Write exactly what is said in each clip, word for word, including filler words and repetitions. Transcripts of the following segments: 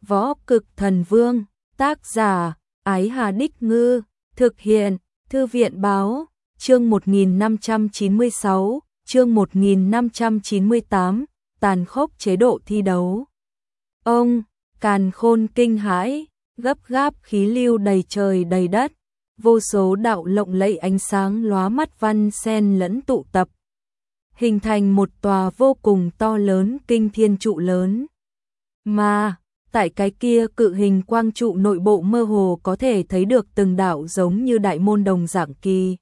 Võ Cực Thần Vương, tác giả, Ái Hà Đích Ngư, thực hiện, Thư viện Báo, chương một nghìn năm trăm chín mươi sáu, chương một nghìn năm trăm chín mươi tám, tàn khốc chế độ thi đấu. Ông, Càn Khôn kinh hãi, gấp gáp khí lưu đầy trời đầy đất, vô số đạo lộng lẫy ánh sáng lóa mắt văn xen lẫn tụ tập, hình thành một tòa vô cùng to lớn kinh thiên trụ lớn. Mà, tại cái kia cự hình quang trụ nội bộ mơ hồ có thể thấy được từng đạo giống như đại môn đồng dạng kỳ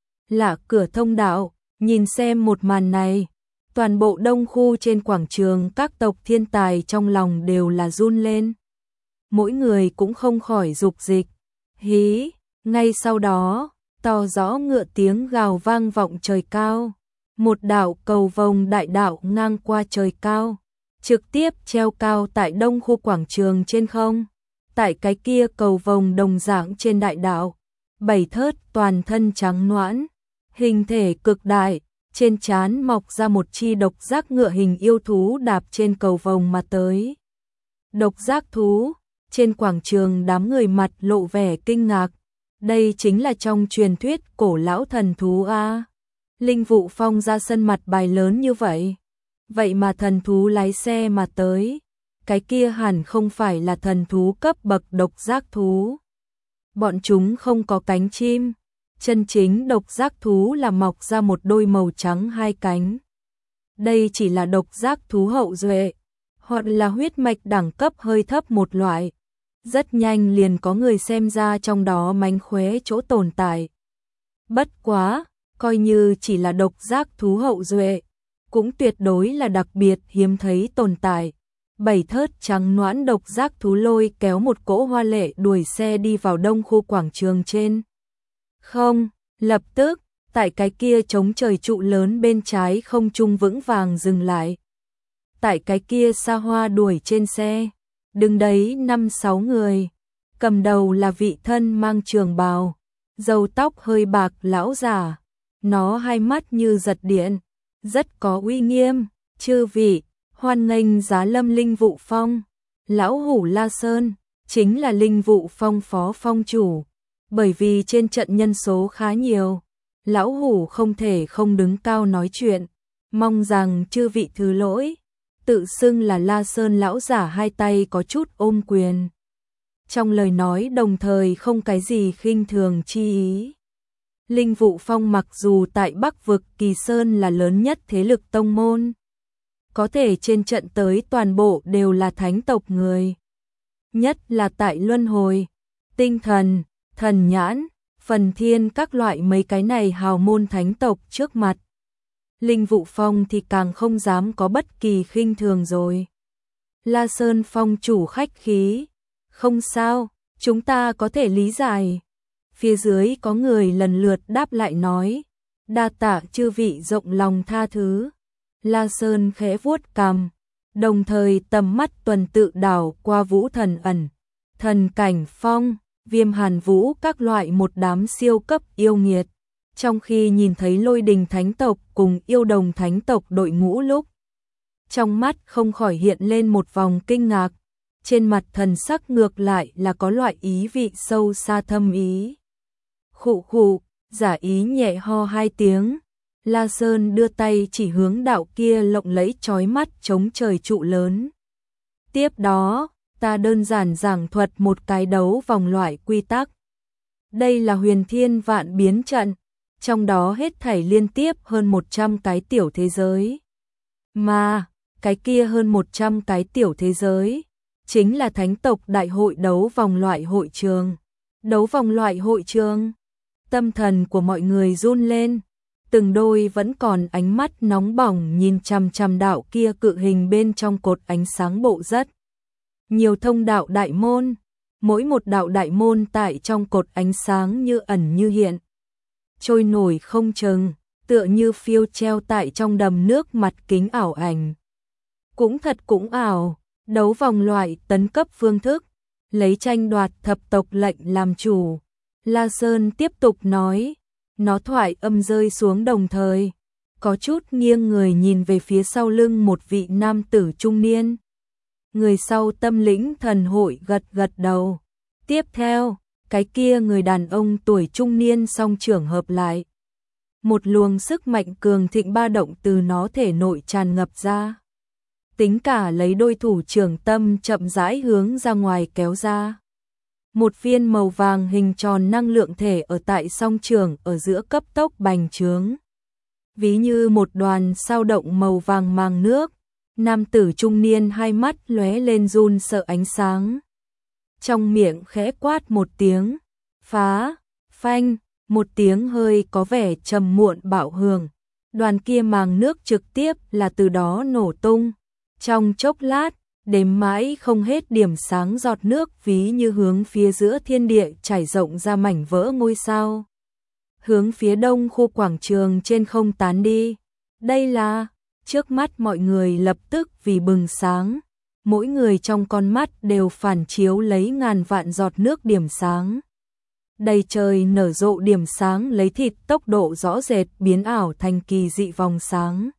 lạ cửa thông đạo. Nhìn xem một màn này, toàn bộ đông khu trên quảng trường các tộc thiên tài trong lòng đều là run lên. Mỗi người cũng không khỏi dục dịch. Hí, ngay sau đó, to rõ ngựa tiếng gào vang vọng trời cao. Một đạo cầu vồng đại đạo ngang qua trời cao, trực tiếp treo cao tại đông khu quảng trường trên không. Tại cái kia cầu vồng đồng dạng trên đại đạo, bảy thớt toàn thân trắng nõn, hình thể cực đại, trên trán mọc ra một chi độc giác ngựa hình yêu thú đạp trên cầu vồng mà tới. Độc giác thú, trên quảng trường đám người mặt lộ vẻ kinh ngạc. Đây chính là trong truyền thuyết cổ lão thần thú a. Linh Vụ Phong ra sân mặt bài lớn như vậy. Vậy mà thần thú lái xe mà tới. Cái kia hẳn không phải là thần thú cấp bậc độc giác thú. Bọn chúng không có cánh chim. Chân chính độc giác thú là mọc ra một đôi màu trắng hai cánh. Đây chỉ là độc giác thú hậu duệ, hoặc là huyết mạch đẳng cấp hơi thấp một loại. Rất nhanh liền có người xem ra trong đó mánh khóe chỗ tồn tại. Bất quá, coi như chỉ là độc giác thú hậu duệ, cũng tuyệt đối là đặc biệt hiếm thấy tồn tại. Bảy thớt trắng nõn độc giác thú lôi kéo một cỗ hoa lệ đuổi xe đi vào đông khu quảng trường trên. Không, lập tức, tại cái kia trống trời trụ lớn bên trái không trung vững vàng dừng lại. Tại cái kia xa hoa đuổi trên xe, đứng đấy năm sáu người, cầm đầu là vị thân mang trường bào, râu tóc hơi bạc lão già, nó hai mắt như giật điện, rất có uy nghiêm. Chư vị, hoan nghênh giá lâm Linh Vụ Phong. Lão hủ La Sơn, chính là Linh Vụ Phong phó phong chủ. Bởi vì trên trận nhân số khá nhiều, lão hủ không thể không đứng cao nói chuyện, mong rằng chư vị thứ lỗi. Tự xưng là La Sơn lão giả hai tay có chút ôm quyền. Trong lời nói đồng thời không cái gì khinh thường chi ý. Linh Vụ Phong mặc dù tại Bắc vực Kỳ Sơn là lớn nhất thế lực tông môn, có thể trên trận tới toàn bộ đều là thánh tộc người. Nhất là tại Luân Hồi, Tinh Thần, Thần Nhãn, Phần Thiên các loại mấy cái này hào môn thánh tộc trước mặt. Linh Vụ Phong thì càng không dám có bất kỳ khinh thường rồi. La Sơn Phong chủ khách khí. Không sao, chúng ta có thể lý giải. Phía dưới có người lần lượt đáp lại nói. Đa tạ chư vị rộng lòng tha thứ. La Sơn khẽ vuốt cằm, đồng thời tầm mắt tuần tự đảo qua Vũ Thần Ẩn, Thần Cảnh Phong, Viêm Hàn Vũ các loại một đám siêu cấp yêu nghiệt. Trong khi nhìn thấy Lôi Đình Thánh tộc cùng Yêu Đồng Thánh tộc đội ngũ lúc, trong mắt không khỏi hiện lên một vòng kinh ngạc, trên mặt thần sắc ngược lại là có loại ý vị sâu xa thâm ý. Khụ khụ, giả ý nhẹ ho hai tiếng, La Sơn đưa tay chỉ hướng đạo kia lộng lẫy chói mắt chống trời trụ lớn. Tiếp đó, ta đơn giản giảng thuật một cái đấu vòng loại quy tắc. Đây là huyền thiên vạn biến trận, trong đó hết thảy liên tiếp hơn một trăm cái tiểu thế giới. Mà, cái kia hơn một trăm cái tiểu thế giới, chính là thánh tộc đại hội đấu vòng loại hội trường. Đấu vòng loại hội trường, tâm thần của mọi người run lên, từng đôi vẫn còn ánh mắt nóng bỏng nhìn chằm chằm đạo kia cự hình bên trong cột ánh sáng bộ rất nhiều thông đạo đại môn, mỗi một đạo đại môn tại trong cột ánh sáng như ẩn như hiện, trôi nổi không chừng, tựa như phiêu treo tại trong đầm nước mặt kính ảo ảnh. Cũng thật cũng ảo, đấu vòng loại tấn cấp phương thức, lấy tranh đoạt thập tộc lệnh làm chủ. La Sơn tiếp tục nói, nó thoại âm rơi xuống đồng thời, có chút nghiêng người nhìn về phía sau lưng một vị nam tử trung niên. Người sau tâm lĩnh thần hội gật gật đầu. Tiếp theo, cái kia người đàn ông tuổi trung niên song trưởng hợp lại. Một luồng sức mạnh cường thịnh ba động từ nó thể nội tràn ngập ra. Tính cả lấy đôi thủ trưởng tâm chậm rãi hướng ra ngoài kéo ra. Một viên màu vàng hình tròn năng lượng thể ở tại song trường ở giữa cấp tốc bành trướng. Ví như một đoàn sao động màu vàng màng nước, nam tử trung niên hai mắt lóe lên run sợ ánh sáng. Trong miệng khẽ quát một tiếng, phá, phanh, một tiếng hơi có vẻ trầm muộn bạo hưởng. Đoàn kia màng nước trực tiếp là từ đó nổ tung. Trong chốc lát, đếm mãi không hết điểm sáng giọt nước ví như hướng phía giữa thiên địa trải rộng ra mảnh vỡ ngôi sao. Hướng phía đông khu quảng trường trên không tán đi. Đây là, trước mắt mọi người lập tức vì bừng sáng. Mỗi người trong con mắt đều phản chiếu lấy ngàn vạn giọt nước điểm sáng. Đầy trời nở rộ điểm sáng lấy thịt tốc độ rõ rệt biến ảo thành kỳ dị vòng sáng.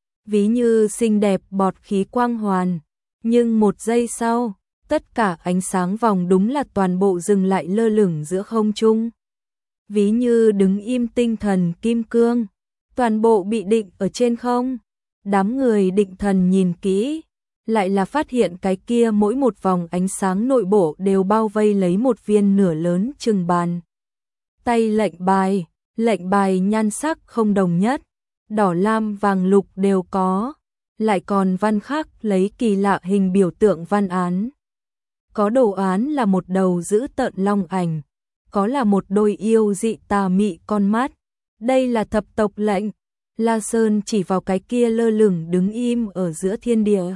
Ví như xinh đẹp bọt khí quang hoàn. Nhưng một giây sau, tất cả ánh sáng vòng đúng là toàn bộ dừng lại lơ lửng giữa không trung. Ví như đứng im tinh thần kim cương, toàn bộ bị định ở trên không. Đám người định thần nhìn kỹ, lại là phát hiện cái kia mỗi một vòng ánh sáng nội bộ đều bao vây lấy một viên nửa lớn chừng bàn tay lệnh bài, lệnh bài nhan sắc không đồng nhất, đỏ lam vàng lục đều có, lại còn văn khắc lấy kỳ lạ hình biểu tượng văn án. Có đồ án là một đầu dữ tợn long ảnh, có là một đôi yêu dị tà mị con mắt. Đây là thập tộc lệnh. La Sơn chỉ vào cái kia lơ lửng đứng im ở giữa thiên địa.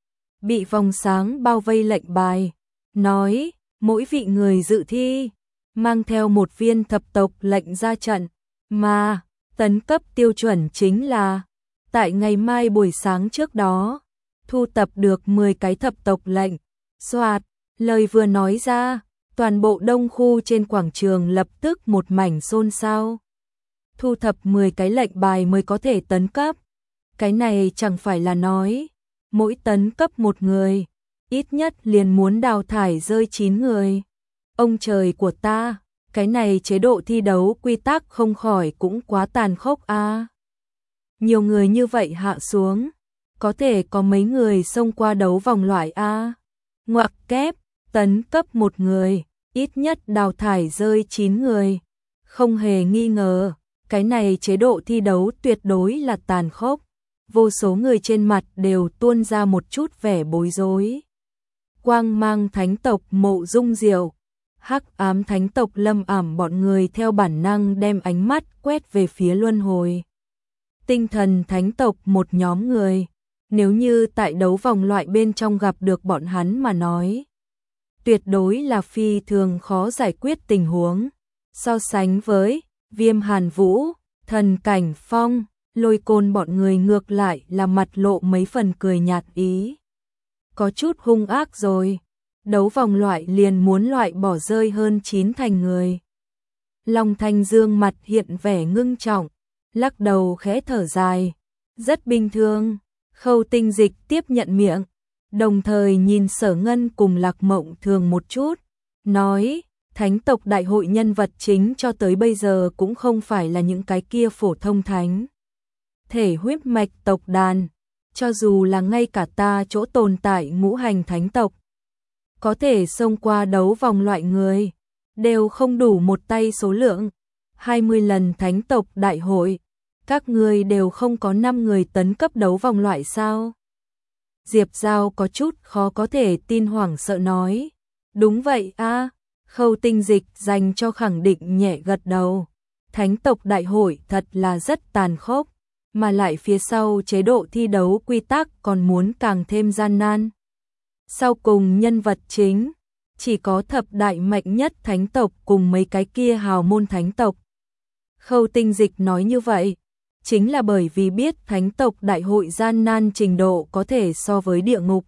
Bị vòng sáng bao vây lệnh bài, nói, mỗi vị người dự thi, mang theo một viên thập tộc lệnh ra trận, mà, tấn cấp tiêu chuẩn chính là, tại ngày mai buổi sáng trước đó, thu tập được mười cái thập tộc lệnh, soạt, lời vừa nói ra, toàn bộ đông khu trên quảng trường lập tức một mảnh xôn xao. Thu thập mười cái lệnh bài mới có thể tấn cấp. Cái này chẳng phải là nói, mỗi tấn cấp một người, ít nhất liền muốn đào thải rơi chín người. Ông trời của ta, cái này chế độ thi đấu quy tắc không khỏi cũng quá tàn khốc a. À. Nhiều người như vậy hạ xuống, có thể có mấy người xông qua đấu vòng loại a. À. Ngoặc kép, tấn cấp một người, ít nhất đào thải rơi chín người. Không hề nghi ngờ, cái này chế độ thi đấu tuyệt đối là tàn khốc. Vô số người trên mặt đều tuôn ra một chút vẻ bối rối. Quang mang thánh tộc Mộ Dung Diệu, hắc ám thánh tộc Lâm Ảm bọn người theo bản năng đem ánh mắt quét về phía luân hồi. Tinh thần thánh tộc một nhóm người, nếu như tại đấu vòng loại bên trong gặp được bọn hắn mà nói, tuyệt đối là phi thường khó giải quyết tình huống. So sánh với Viêm Hàn Vũ, Thần Cảnh Phong, Lôi Côn bọn người ngược lại là mặt lộ mấy phần cười nhạt ý. Có chút hung ác rồi, đấu vòng loại liền muốn loại bỏ rơi hơn chín thành người. Long Thanh Dương mặt hiện vẻ ngưng trọng, lắc đầu khẽ thở dài, rất bình thường. Khâu Tinh Dịch tiếp nhận miệng, đồng thời nhìn Sở Ngân cùng Lạc Mộng Thường một chút, nói, thánh tộc đại hội nhân vật chính cho tới bây giờ cũng không phải là những cái kia phổ thông thánh thể huyết mạch tộc đàn, cho dù là ngay cả ta chỗ tồn tại ngũ hành thánh tộc, có thể xông qua đấu vòng loại người, đều không đủ một tay số lượng. hai mươi lần thánh tộc đại hội, các người đều không có năm người tấn cấp đấu vòng loại sao? Diệp Giao có chút khó có thể tin hoảng sợ nói, đúng vậy a. À. Khâu Tinh Dịch dành cho khẳng định nhẹ gật đầu. Thánh tộc đại hội thật là rất tàn khốc, mà lại phía sau chế độ thi đấu quy tắc còn muốn càng thêm gian nan. Sau cùng nhân vật chính, chỉ có thập đại mạnh nhất thánh tộc cùng mấy cái kia hào môn thánh tộc. Khâu Tinh Dịch nói như vậy, chính là bởi vì biết thánh tộc đại hội gian nan trình độ có thể so với địa ngục.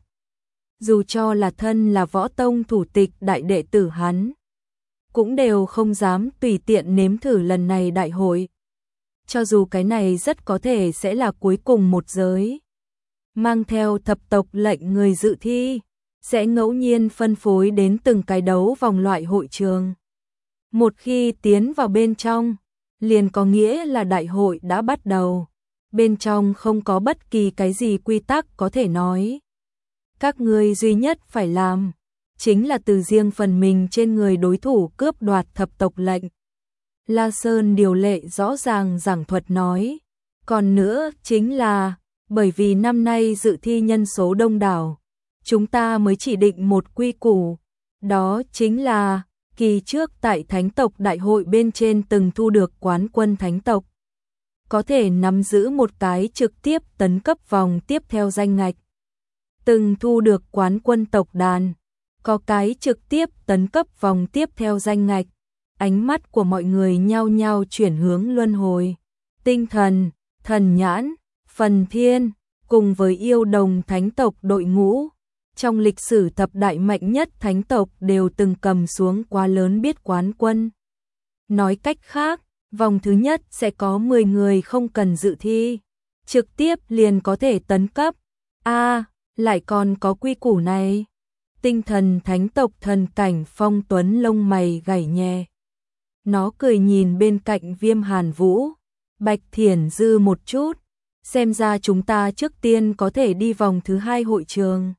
Dù cho là thân là võ tông thủ tịch đại đệ tử hắn, cũng đều không dám tùy tiện nếm thử lần này đại hội. Cho dù cái này rất có thể sẽ là cuối cùng một giới. Mang theo thập tộc lệnh người dự thi, sẽ ngẫu nhiên phân phối đến từng cái đấu vòng loại hội trường. Một khi tiến vào bên trong, liền có nghĩa là đại hội đã bắt đầu. Bên trong không có bất kỳ cái gì quy tắc có thể nói. Các ngươi duy nhất phải làm, chính là từ riêng phần mình trên người đối thủ cướp đoạt thập tộc lệnh. La Sơn điều lệ rõ ràng giảng thuật nói. Còn nữa chính là, bởi vì năm nay dự thi nhân số đông đảo, chúng ta mới chỉ định một quy củ. Đó chính là, kỳ trước tại Thánh tộc đại hội bên trên từng thu được quán quân Thánh tộc, có thể nắm giữ một cái trực tiếp tấn cấp vòng tiếp theo danh ngạch. Từng thu được quán quân tộc đàn, có cái trực tiếp tấn cấp vòng tiếp theo danh ngạch. Ánh mắt của mọi người nhao nhao chuyển hướng luân hồi. Tinh thần, thần nhãn, phần thiên, cùng với yêu đồng thánh tộc đội ngũ. Trong lịch sử thập đại mạnh nhất thánh tộc đều từng cầm xuống quá lớn biết quán quân. Nói cách khác, vòng thứ nhất sẽ có mười người không cần dự thi, trực tiếp liền có thể tấn cấp. A, à, lại còn có quy củ này. Tinh thần thánh tộc thần cảnh Phong Tuấn lông mày gảy nhẹ. Nó cười nhìn bên cạnh Viêm Hàn Vũ, Bạch Thiển Dư một chút, xem ra chúng ta trước tiên có thể đi vòng thứ hai hội trường.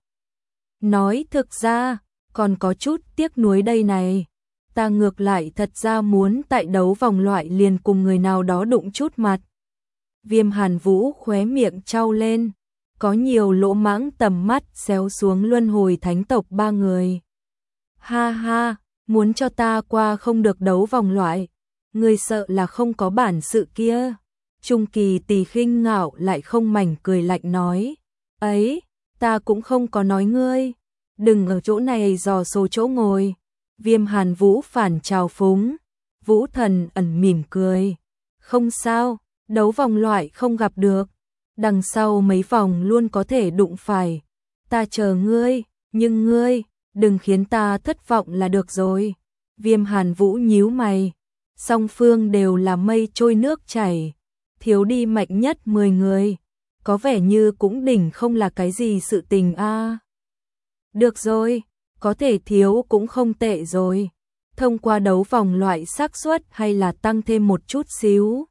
Nói thực ra, còn có chút tiếc nuối đây này. Ta ngược lại thật ra muốn tại đấu vòng loại liền cùng người nào đó đụng chút mặt. Viêm Hàn Vũ khóe miệng trao lên, có nhiều lỗ mãng tầm mắt xéo xuống luân hồi thánh tộc ba người. Ha ha, muốn cho ta qua không được đấu vòng loại, người sợ là không có bản sự kia. Trung Kỳ Tỳ khinh ngạo lại không mảnh cười lạnh nói, ấy, ta cũng không có nói ngươi, đừng ở chỗ này dò số chỗ ngồi. Viêm Hàn Vũ phản trào phúng, Vũ Thần ẩn mỉm cười, không sao, đấu vòng loại không gặp được, đằng sau mấy vòng luôn có thể đụng phải, ta chờ ngươi, nhưng ngươi, đừng khiến ta thất vọng là được rồi. Viêm Hàn Vũ nhíu mày, song phương đều là mây trôi nước chảy, thiếu đi mạnh nhất mười người, có vẻ như cũng đỉnh không là cái gì sự tình a. À. Được rồi, có thể thiếu cũng không tệ rồi. Thông qua đấu vòng loại xác suất hay là tăng thêm một chút xíu.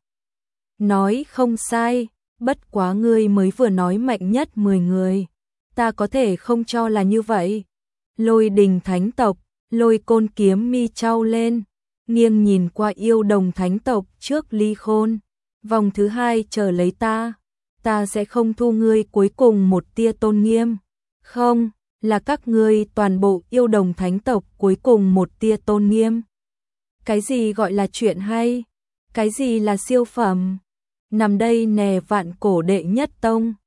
Nói không sai, bất quá ngươi mới vừa nói mạnh nhất mười người. Ta có thể không cho là như vậy. Lôi Đình thánh tộc, Lôi Côn kiếm mi trao lên, nghiêng nhìn qua yêu đồng thánh tộc trước Ly Khôn. Vòng thứ hai chờ lấy ta, ta sẽ không thu ngươi cuối cùng một tia tôn nghiêm. Không, là các ngươi toàn bộ yêu đồng thánh tộc cuối cùng một tia tôn nghiêm. Cái gì gọi là chuyện hay? Cái gì là siêu phẩm? Nằm đây nè vạn cổ đệ nhất tông.